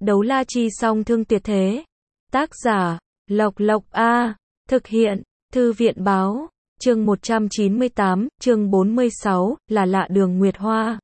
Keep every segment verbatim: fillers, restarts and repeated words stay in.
Đấu la chi song thương tuyệt thế. Tác giả, Lộc Lộc A. Thực hiện, Thư viện báo. Chương một trăm chín mươi tám, chương bốn mươi sáu, là lạ Đường Nguyệt Hoa.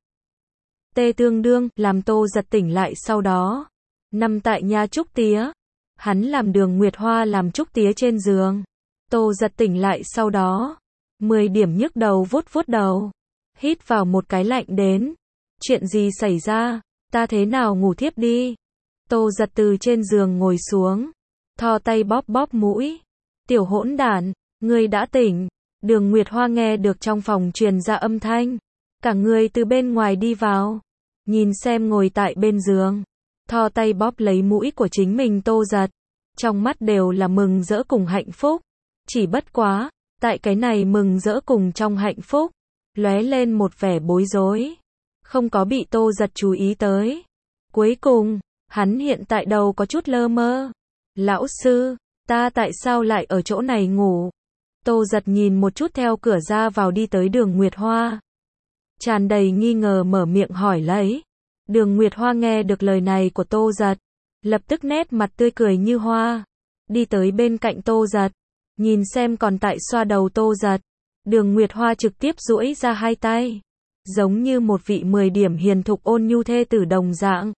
Tê tương đương, làm Tô Giật tỉnh lại sau đó. Nằm tại nhà trúc tía. Hắn làm Đường Nguyệt Hoa làm trúc tía trên giường. Tô Giật tỉnh lại sau đó. Mười điểm nhức đầu vuốt vuốt đầu. Hít vào một cái lạnh đến. Chuyện gì xảy ra? Ta thế nào ngủ thiếp đi? Tô Giật từ trên giường ngồi xuống. Thò tay bóp bóp mũi. Tiểu hỗn đản, ngươi đã tỉnh. Đường Nguyệt Hoa nghe được trong phòng truyền ra âm thanh. Cả người từ bên ngoài đi vào. Nhìn xem ngồi tại bên giường. Thò tay bóp lấy mũi của chính mình Tô Giật. Trong mắt đều là mừng rỡ cùng hạnh phúc. Chỉ bất quá, tại cái này mừng rỡ cùng trong hạnh phúc, lóe lên một vẻ bối rối. Không có bị Tô Giật chú ý tới. Cuối cùng, hắn hiện tại đầu có chút lơ mơ. Lão sư, ta tại sao lại ở chỗ này ngủ? Tô Giật nhìn một chút theo cửa ra vào đi tới Đường Nguyệt Hoa. Tràn đầy nghi ngờ mở miệng hỏi lấy. Đường Nguyệt Hoa nghe được lời này của Tô Giật. Lập tức nét mặt tươi cười như hoa. Đi tới bên cạnh Tô Giật. Nhìn xem còn tại xoa đầu Tô Giật. Đường Nguyệt Hoa trực tiếp duỗi ra hai tay. Giống như một vị mười điểm hiền thục ôn nhu thê tử đồng dạng.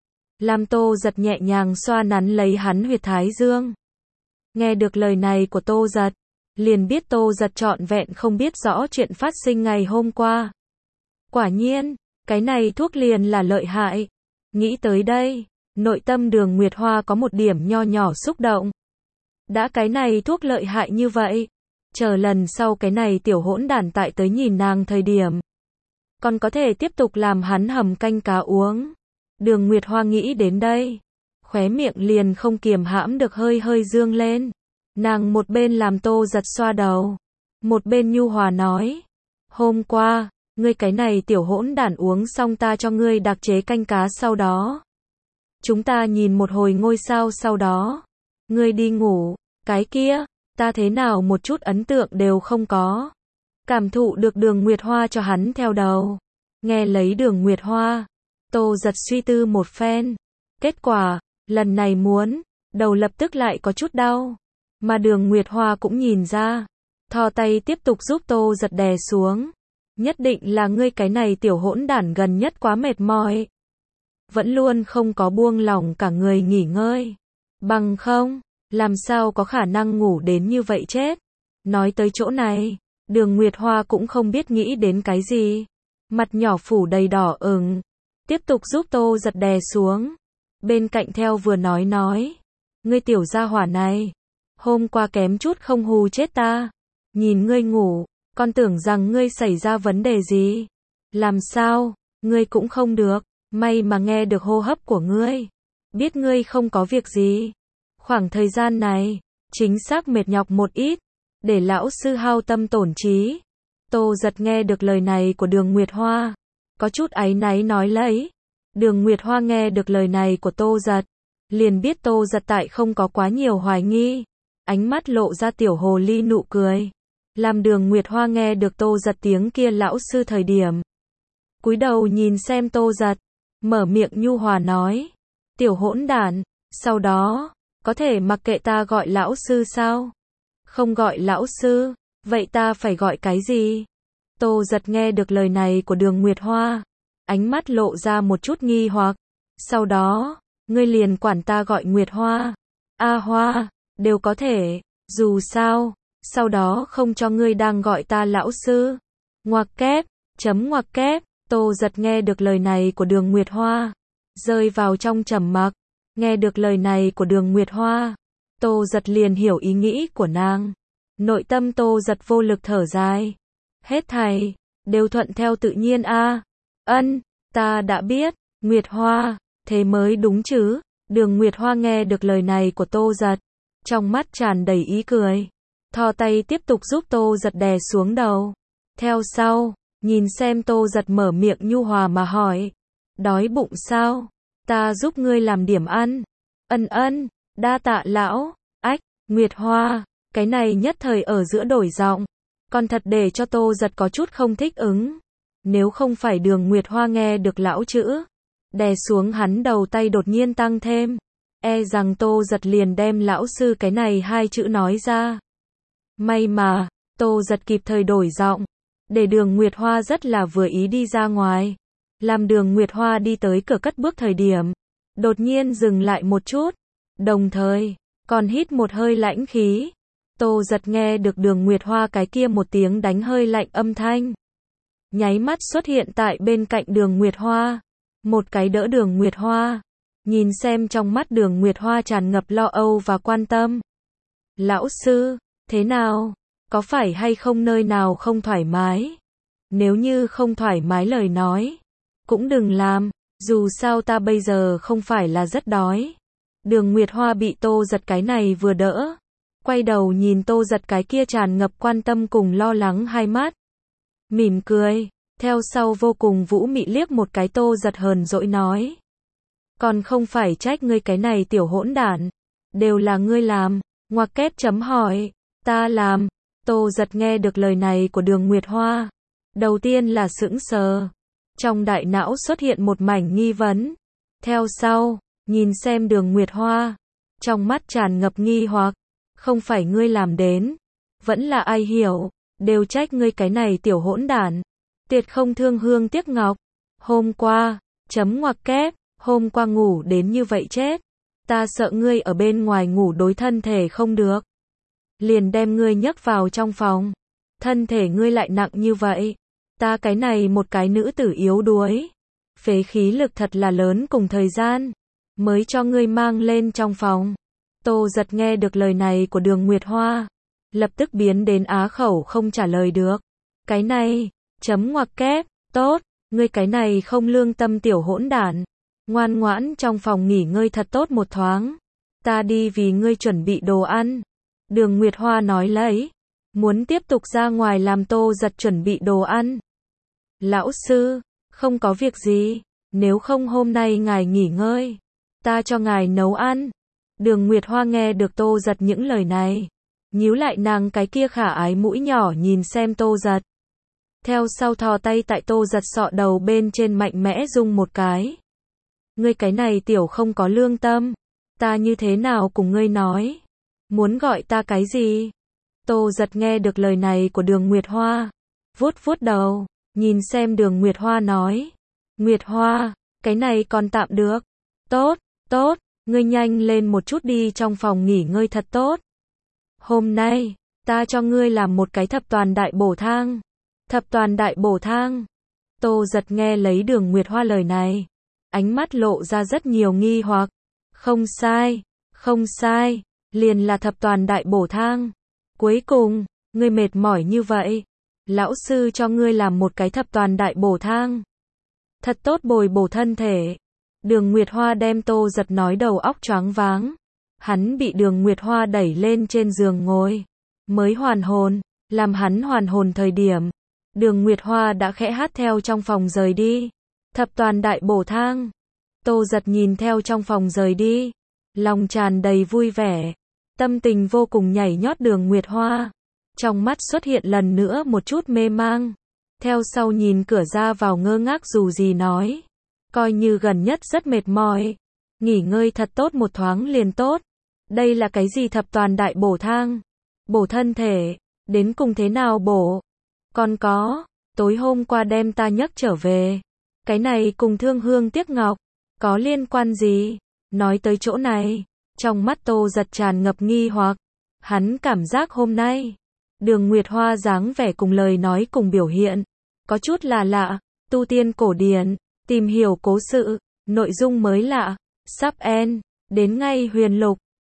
Làm Tô Giật nhẹ nhàng xoa nắn lấy hắn huyệt thái dương. Nghe được lời này của Tô Giật. Liền biết Tô Giật trọn vẹn không biết rõ chuyện phát sinh ngày hôm qua. Quả nhiên, cái này thuốc liền là lợi hại. Nghĩ tới đây, nội tâm Đường Nguyệt Hoa có một điểm nho nhỏ xúc động. Đã cái này thuốc lợi hại như vậy, chờ lần sau cái này tiểu hỗn đản tại tới nhìn nàng thời điểm, còn có thể tiếp tục làm hắn hầm canh cá uống. Đường Nguyệt Hoa nghĩ đến đây, khóe miệng liền không kiềm hãm được hơi hơi dương lên. Nàng một bên làm Tô Giật xoa đầu, một bên nhu hòa nói. Hôm qua, ngươi cái này tiểu hỗn đản uống xong ta cho ngươi đặc chế canh cá sau đó. Chúng ta nhìn một hồi ngôi sao sau đó. Ngươi đi ngủ, cái kia, ta thế nào một chút ấn tượng đều không có. Cảm thụ được Đường Nguyệt Hoa cho hắn theo đầu. Nghe lấy Đường Nguyệt Hoa, Tô Giật suy tư một phen. Kết quả, lần này muốn, đầu lập tức lại có chút đau. Mà Đường Nguyệt Hoa cũng nhìn ra. Thò tay tiếp tục giúp Tô Giật đè xuống. Nhất định là ngươi cái này tiểu hỗn đản gần nhất quá mệt mỏi. Vẫn luôn không có buông lỏng cả người nghỉ ngơi. Bằng không, làm sao có khả năng ngủ đến như vậy chết. Nói tới chỗ này, Đường Nguyệt Hoa cũng không biết nghĩ đến cái gì. Mặt nhỏ phủ đầy đỏ ửng. Tiếp tục giúp Tô Giật đè xuống. Bên cạnh theo vừa nói nói. Ngươi tiểu gia hỏa này. Hôm qua kém chút không hù chết ta. Nhìn ngươi ngủ, con tưởng rằng ngươi xảy ra vấn đề gì. Làm sao, ngươi cũng không được. May mà nghe được hô hấp của ngươi. Biết ngươi không có việc gì. Khoảng thời gian này, chính xác mệt nhọc một ít. Để lão sư hao tâm tổn trí. Tô Giật nghe được lời này của Đường Nguyệt Hoa. Có chút áy náy nói lấy. Đường Nguyệt Hoa nghe được lời này của Tô Giật. Liền biết Tô Giật tại không có quá nhiều hoài nghi. Ánh mắt lộ ra tiểu hồ ly nụ cười. Làm Đường Nguyệt Hoa nghe được Tô Giật tiếng kia lão sư thời điểm. Cúi đầu nhìn xem Tô Giật. Mở miệng nhu hòa nói. Tiểu hỗn đản, sau đó, có thể mặc kệ ta gọi lão sư sao? Không gọi lão sư, vậy ta phải gọi cái gì? Tô Giật nghe được lời này của Đường Nguyệt Hoa. Ánh mắt lộ ra một chút nghi hoặc. Sau đó, ngươi liền quản ta gọi Nguyệt Hoa. A Hoa, đều có thể, dù sao, sau đó không cho ngươi đang gọi ta lão sư. Ngoặc kép, chấm ngoặc kép. Tô Giật nghe được lời này của Đường Nguyệt Hoa. Rơi vào trong trầm mặc. Nghe được lời này của Đường Nguyệt Hoa. Tô Giật liền hiểu ý nghĩ của nàng. Nội tâm Tô Giật vô lực thở dài. Hết thảy, đều thuận theo tự nhiên a. À. Ân, ta đã biết, Nguyệt Hoa, thế mới đúng chứ. Đường Nguyệt Hoa nghe được lời này của Tô Giật. Trong mắt tràn đầy ý cười. Thò tay tiếp tục giúp Tô Giật đè xuống đầu. Theo sau, nhìn xem Tô Giật mở miệng nhu hòa mà hỏi. Đói bụng sao? Ta giúp ngươi làm điểm ăn. Ân ân, đa tạ lão. Ách, Nguyệt Hoa, cái này nhất thời ở giữa đổi giọng. Còn thật để cho Tô Giật có chút không thích ứng. Nếu không phải Đường Nguyệt Hoa nghe được lão chữ đè xuống hắn đầu tay đột nhiên tăng thêm. E rằng Tô Giật liền đem lão sư cái này hai chữ nói ra. May mà, Tô Giật kịp thời đổi giọng, để Đường Nguyệt Hoa rất là vừa ý đi ra ngoài. Làm Đường Nguyệt Hoa đi tới cửa cất bước thời điểm, đột nhiên dừng lại một chút, đồng thời, còn hít một hơi lãnh khí. Tô Giật nghe được Đường Nguyệt Hoa cái kia một tiếng đánh hơi lạnh âm thanh. Nháy mắt xuất hiện tại bên cạnh Đường Nguyệt Hoa. Một cái đỡ Đường Nguyệt Hoa. Nhìn xem trong mắt Đường Nguyệt Hoa tràn ngập lo âu và quan tâm. Lão sư, thế nào? Có phải hay không nơi nào không thoải mái? Nếu như không thoải mái lời nói, cũng đừng làm, dù sao ta bây giờ không phải là rất đói. Đường Nguyệt Hoa bị Tô Giật cái này vừa đỡ, quay đầu nhìn Tô Giật cái kia tràn ngập quan tâm cùng lo lắng hai mắt. Mỉm cười, theo sau vô cùng vũ mị liếc một cái Tô Giật hờn dỗi nói. Còn không phải trách ngươi cái này tiểu hỗn đản, đều là ngươi làm, ngoặc kép chấm hỏi, ta làm. Tô Giật nghe được lời này của Đường Nguyệt Hoa, đầu tiên là sững sờ, trong đại não xuất hiện một mảnh nghi vấn. Theo sau, nhìn xem Đường Nguyệt Hoa, trong mắt tràn ngập nghi hoặc, không phải ngươi làm đến, vẫn là ai hiểu, đều trách ngươi cái này tiểu hỗn đản, tuyệt không thương hương tiếc ngọc. Hôm qua, chấm ngoặc kép, hôm qua ngủ đến như vậy chết, ta sợ ngươi ở bên ngoài ngủ đối thân thể không được, liền đem ngươi nhấc vào trong phòng, thân thể ngươi lại nặng như vậy, ta cái này một cái nữ tử yếu đuối, phế khí lực thật là lớn cùng thời gian, mới cho ngươi mang lên trong phòng. Tô Giật nghe được lời này của Đường Nguyệt Hoa, lập tức biến đến á khẩu không trả lời được. Cái này, chấm ngoặc kép, tốt, ngươi cái này không lương tâm tiểu hỗn đản, ngoan ngoãn trong phòng nghỉ ngơi thật tốt một thoáng, ta đi vì ngươi chuẩn bị đồ ăn. Đường Nguyệt Hoa nói lấy, muốn tiếp tục ra ngoài làm Tô Giật chuẩn bị đồ ăn. Lão sư, không có việc gì, nếu không hôm nay ngài nghỉ ngơi, ta cho ngài nấu ăn. Đường Nguyệt Hoa nghe được Tô Giật những lời này, nhíu lại nàng cái kia khả ái mũi nhỏ nhìn xem Tô Giật. Theo sau thò tay tại Tô Giật sọ đầu bên trên mạnh mẽ rung một cái. Ngươi cái này tiểu không có lương tâm, ta như thế nào cùng ngươi nói? Muốn gọi ta cái gì? Tô Giật nghe được lời này của Đường Nguyệt Hoa, vuốt vuốt đầu, nhìn xem Đường Nguyệt Hoa nói. Nguyệt Hoa, cái này còn tạm được. Tốt, tốt, ngươi nhanh lên một chút đi trong phòng nghỉ ngơi thật tốt. Hôm nay, ta cho ngươi làm một cái thập toàn đại bổ thang. Thập toàn đại bổ thang. Tô Giật nghe lấy Đường Nguyệt Hoa lời này, ánh mắt lộ ra rất nhiều nghi hoặc. Không sai, không sai, liền là thập toàn đại bổ thang. Cuối cùng, ngươi mệt mỏi như vậy, lão sư cho ngươi làm một cái thập toàn đại bổ thang. Thật tốt bồi bổ thân thể. Đường Nguyệt Hoa đem Tô Giật nói đầu óc choáng váng. Hắn bị Đường Nguyệt Hoa đẩy lên trên giường ngồi, mới hoàn hồn, làm hắn hoàn hồn thời điểm, Đường Nguyệt Hoa đã khẽ hát theo trong phòng rời đi. Thập toàn đại bổ thang. Tô Giật nhìn theo trong phòng rời đi, lòng tràn đầy vui vẻ, tâm tình vô cùng nhảy nhót. Đường Nguyệt Hoa, trong mắt xuất hiện lần nữa một chút mê mang, theo sau nhìn cửa ra vào ngơ ngác dù gì nói. Coi như gần nhất rất mệt mỏi, nghỉ ngơi thật tốt một thoáng liền tốt. Đây là cái gì thập toàn đại bổ thang? Bổ thân thể, đến cùng thế nào bổ? Còn có, tối hôm qua đem ta nhấc trở về, cái này cùng thương hương tiếc ngọc, có liên quan gì? Nói tới chỗ này, trong mắt Tô Giật tràn ngập nghi hoặc, hắn cảm giác hôm nay, Đường Nguyệt Hoa dáng vẻ cùng lời nói cùng biểu hiện, có chút là lạ, tu tiên cổ điển, tìm hiểu cố sự, nội dung mới lạ, sắp end, đến ngay huyền lục,